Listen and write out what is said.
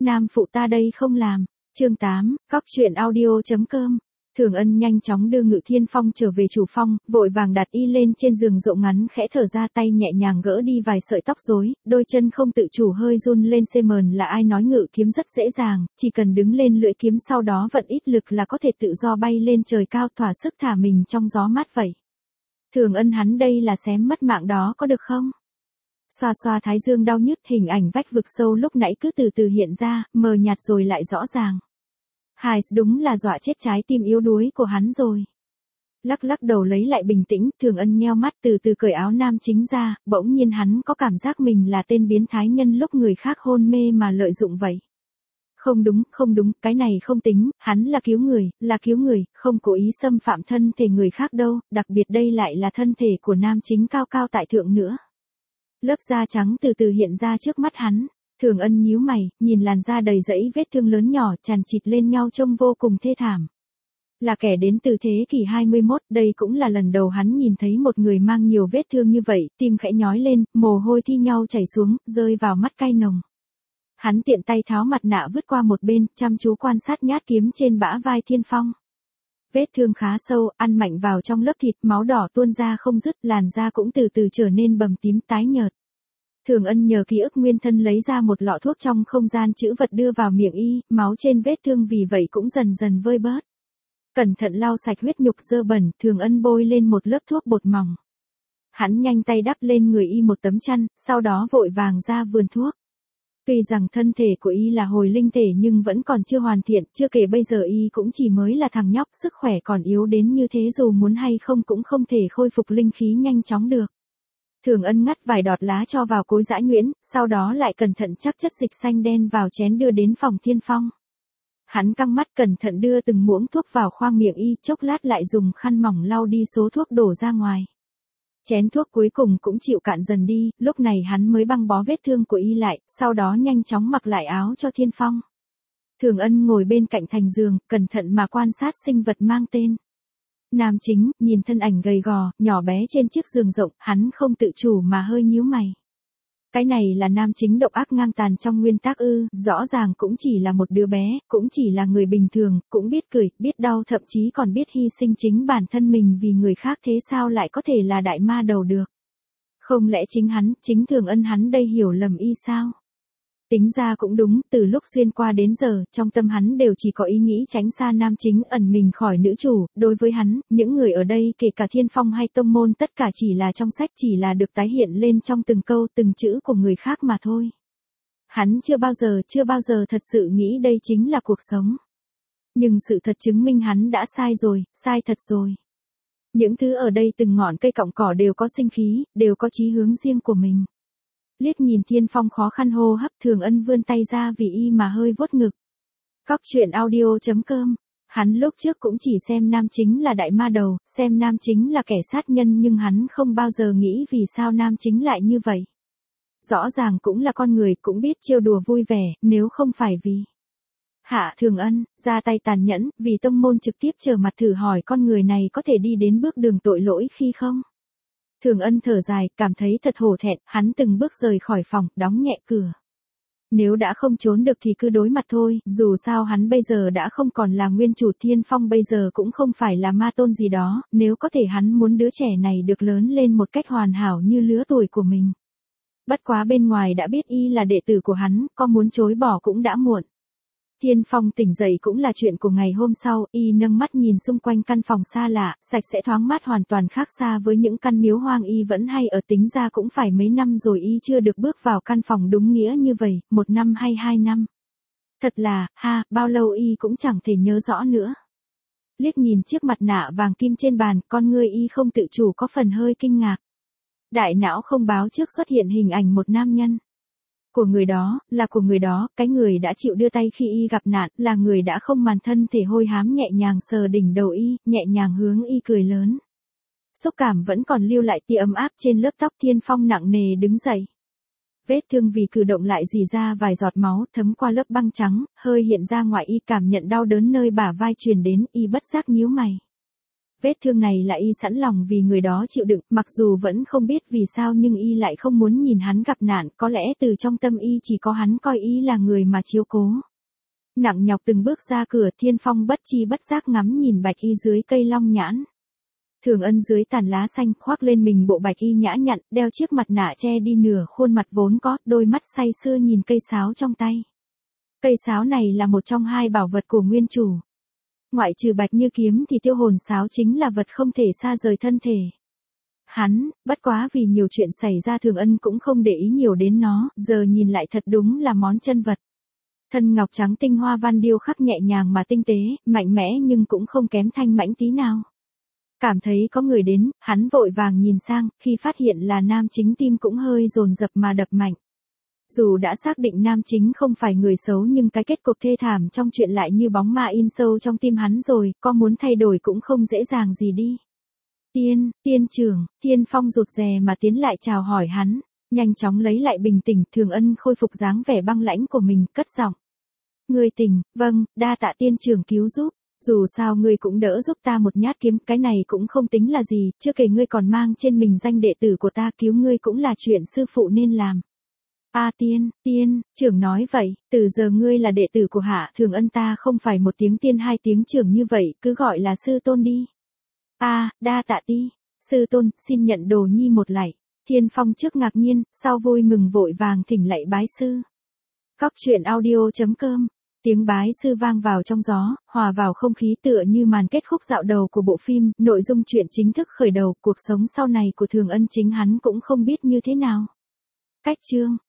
Nam phụ ta đây không làm. Chương 8, Cóc truyện audio.com. Thường Ân nhanh chóng đưa Ngự Thiên Phong trở về chủ phong, vội vàng đặt y lên trên giường rộng ngắn, khẽ thở ra, tay nhẹ nhàng gỡ đi vài sợi tóc rối, đôi chân không tự chủ hơi run lên. Là ai nói ngự kiếm rất dễ dàng, chỉ cần đứng lên lưỡi kiếm, sau đó vận ít lực là có thể tự do bay lên trời cao, thỏa sức thả mình trong gió mát vậy. Thường Ân, hắn đây là xém mất mạng đó có được không? Xoa xoa thái dương đau nhức, hình ảnh vách vực sâu lúc nãy cứ từ từ hiện ra, mờ nhạt rồi lại rõ ràng. Hài, đúng là dọa chết trái tim yếu đuối của hắn rồi. Lắc lắc đầu lấy lại bình tĩnh, Thường Ân nheo mắt từ từ cởi áo nam chính ra, bỗng nhiên hắn có cảm giác mình là tên biến thái nhân lúc người khác hôn mê mà lợi dụng vậy. Không đúng, cái này không tính, hắn là cứu người, không cố ý xâm phạm thân thể người khác đâu, đặc biệt đây lại là thân thể của nam chính cao cao tại thượng nữa. Lớp da trắng từ từ hiện ra trước mắt hắn. Thường Ân nhíu mày, nhìn làn da đầy rẫy vết thương lớn nhỏ chằng chịt lên nhau trông vô cùng thê thảm. Là kẻ đến từ thế kỷ 21, đây cũng là lần đầu hắn nhìn thấy một người mang nhiều vết thương như vậy, tim khẽ nhói lên, mồ hôi thi nhau chảy xuống, rơi vào mắt cay nồng. Hắn tiện tay tháo mặt nạ vứt qua một bên, chăm chú quan sát nhát kiếm trên bả vai Thiên Phong. Vết thương khá sâu, ăn mạnh vào trong lớp thịt, máu đỏ tuôn ra không dứt, làn da cũng từ từ trở nên bầm tím tái nhợt. Thường Ân nhờ ký ức nguyên thân lấy ra một lọ thuốc trong không gian trữ vật đưa vào miệng y, máu trên vết thương vì vậy cũng dần dần vơi bớt. Cẩn thận lau sạch huyết nhục dơ bẩn, Thường Ân bôi lên một lớp thuốc bột mỏng. Hắn nhanh tay đắp lên người y một tấm chăn, sau đó vội vàng ra vườn thuốc. Tuy rằng thân thể của y là hồi linh thể nhưng vẫn còn chưa hoàn thiện, chưa kể bây giờ y cũng chỉ mới là thằng nhóc, sức khỏe còn yếu đến như thế dù muốn hay không cũng không thể khôi phục linh khí nhanh chóng được. Thường Ân ngắt vài đọt lá cho vào cối giã nhuyễn, sau đó lại cẩn thận chắc chất dịch xanh đen vào chén đưa đến phòng Thiên Phong. Hắn căng mắt cẩn thận đưa từng muỗng thuốc vào khoang miệng y, chốc lát lại dùng khăn mỏng lau đi số thuốc đổ ra ngoài. Chén thuốc cuối cùng cũng chịu cạn dần đi, lúc này hắn mới băng bó vết thương của y lại, sau đó nhanh chóng mặc lại áo cho Thiên Phong. Thường Ân ngồi bên cạnh thành giường, cẩn thận mà quan sát sinh vật mang tên nam chính, nhìn thân ảnh gầy gò, nhỏ bé trên chiếc giường rộng, hắn không tự chủ mà hơi nhíu mày. Cái này là nam chính độc ác ngang tàn trong nguyên tác ư? Rõ ràng cũng chỉ là một đứa bé, cũng chỉ là người bình thường, cũng biết cười, biết đau, thậm chí còn biết hy sinh chính bản thân mình vì người khác, thế sao lại có thể là đại ma đầu được? Không lẽ chính Thường Ân hắn đây hiểu lầm y sao? Tính ra cũng đúng, từ lúc xuyên qua đến giờ, trong tâm hắn đều chỉ có ý nghĩ tránh xa nam chính, ẩn mình khỏi nữ chủ. Đối với hắn, những người ở đây kể cả Thiên Phong hay tông môn tất cả chỉ là trong sách, chỉ là được tái hiện lên trong từng câu từng chữ của người khác mà thôi. Hắn chưa bao giờ thật sự nghĩ đây chính là cuộc sống. Nhưng sự thật chứng minh hắn đã sai rồi, sai thật rồi. Những thứ ở đây từng ngọn cây cọng cỏ đều có sinh khí, đều có chí hướng riêng của mình. Liếc nhìn Thiên Phong khó khăn hô hấp, Thường Ân vươn tay ra vì y mà hơi vuốt ngực. Cóc truyện audio.com. Hắn lúc trước cũng chỉ xem nam chính là đại ma đầu, xem nam chính là kẻ sát nhân, nhưng hắn không bao giờ nghĩ vì sao nam chính lại như vậy. Rõ ràng cũng là con người, cũng biết trêu đùa vui vẻ, nếu không phải vì Hạ Thường Ân ra tay tàn nhẫn, vì tông môn trực tiếp trở mặt thử hỏi con người này có thể đi đến bước đường tội lỗi khi không? Thường Ân thở dài, cảm thấy thật hổ thẹn, hắn từng bước rời khỏi phòng, đóng nhẹ cửa. Nếu đã không trốn được thì cứ đối mặt thôi, dù sao hắn bây giờ đã không còn là nguyên chủ, Thiên Phong bây giờ cũng không phải là ma tôn gì đó, nếu có thể hắn muốn đứa trẻ này được lớn lên một cách hoàn hảo như lứa tuổi của mình. Bất quá bên ngoài đã biết y là đệ tử của hắn, có muốn chối bỏ cũng đã muộn. Thiên Phong tỉnh dậy cũng là chuyện của ngày hôm sau, y nâng mắt nhìn xung quanh căn phòng xa lạ, sạch sẽ thoáng mát, hoàn toàn khác xa với những căn miếu hoang y vẫn hay ở, tính ra cũng phải mấy năm rồi y chưa được bước vào căn phòng đúng nghĩa như vậy, 1 năm hay 2 năm. Thật là, bao lâu y cũng chẳng thể nhớ rõ nữa. Liếc nhìn chiếc mặt nạ vàng kim trên bàn, con ngươi y không tự chủ có phần hơi kinh ngạc. Đại não không báo trước xuất hiện hình ảnh một nam nhân. Của người đó, cái người đã chịu đưa tay khi y gặp nạn, là người đã không màn thân thể hôi hám nhẹ nhàng sờ đỉnh đầu y, nhẹ nhàng hướng y cười lớn. Xúc cảm vẫn còn lưu lại tia ấm áp trên lớp tóc. Thiên Phong nặng nề đứng dậy. Vết thương vì cử động lại rỉ ra vài giọt máu, thấm qua lớp băng trắng, hơi hiện ra ngoài y, cảm nhận đau đớn nơi bả vai truyền đến, y bất giác nhíu mày. Vết thương này là y sẵn lòng vì người đó chịu đựng, mặc dù vẫn không biết vì sao nhưng y lại không muốn nhìn hắn gặp nạn, có lẽ từ trong tâm y chỉ có hắn coi y là người mà chiếu cố. Nặng nhọc từng bước ra cửa, Thiên Phong bất chi bất giác ngắm nhìn bạch y dưới cây long nhãn. Thường Ân dưới tàn lá xanh khoác lên mình bộ bạch y nhã nhặn, đeo chiếc mặt nạ che đi nửa khuôn mặt vốn có, đôi mắt say sưa nhìn cây sáo trong tay. Cây sáo này là một trong hai bảo vật của nguyên chủ. Ngoại trừ Bạch Như Kiếm thì tiêu hồn sáo chính là vật không thể xa rời thân thể. Hắn, bất quá vì nhiều chuyện xảy ra Thường Ân cũng không để ý nhiều đến nó, giờ nhìn lại thật đúng là món chân vật. Thân ngọc trắng tinh hoa văn điêu khắc nhẹ nhàng mà tinh tế, mạnh mẽ nhưng cũng không kém thanh mãnh tí nào. Cảm thấy có người đến, hắn vội vàng nhìn sang, khi phát hiện là nam chính tim cũng hơi dồn dập mà đập mạnh. Dù đã xác định nam chính không phải người xấu nhưng cái kết cục thê thảm trong chuyện lại như bóng ma in sâu trong tim hắn rồi, có muốn thay đổi cũng không dễ dàng gì đi. Tiên trưởng, Thiên Phong rụt rè mà tiến lại chào hỏi hắn, nhanh chóng lấy lại bình tĩnh, Thường Ân khôi phục dáng vẻ băng lãnh của mình, cất giọng. Ngươi tỉnh, vâng, đa tạ tiên trưởng cứu giúp. Dù sao ngươi cũng đỡ giúp ta một nhát kiếm, cái này cũng không tính là gì, chưa kể ngươi còn mang trên mình danh đệ tử của ta, cứu ngươi cũng là chuyện sư phụ nên làm. Tiên trưởng nói vậy, từ giờ ngươi là đệ tử của Hạ Thường Ân, ta không phải một tiếng tiên hai tiếng trưởng như vậy, cứ gọi là sư tôn đi. Đa tạ ti, sư tôn, xin nhận đồ nhi một lạy. Thiên Phong trước ngạc nhiên, sau vui mừng vội vàng thỉnh lạy bái sư. Cóc truyện audio.com. Tiếng bái sư vang vào trong gió, hòa vào không khí tựa như màn kết khúc dạo đầu của bộ phim, nội dung chuyện chính thức khởi đầu, cuộc sống sau này của Thường Ân chính hắn cũng không biết như thế nào. Cách chương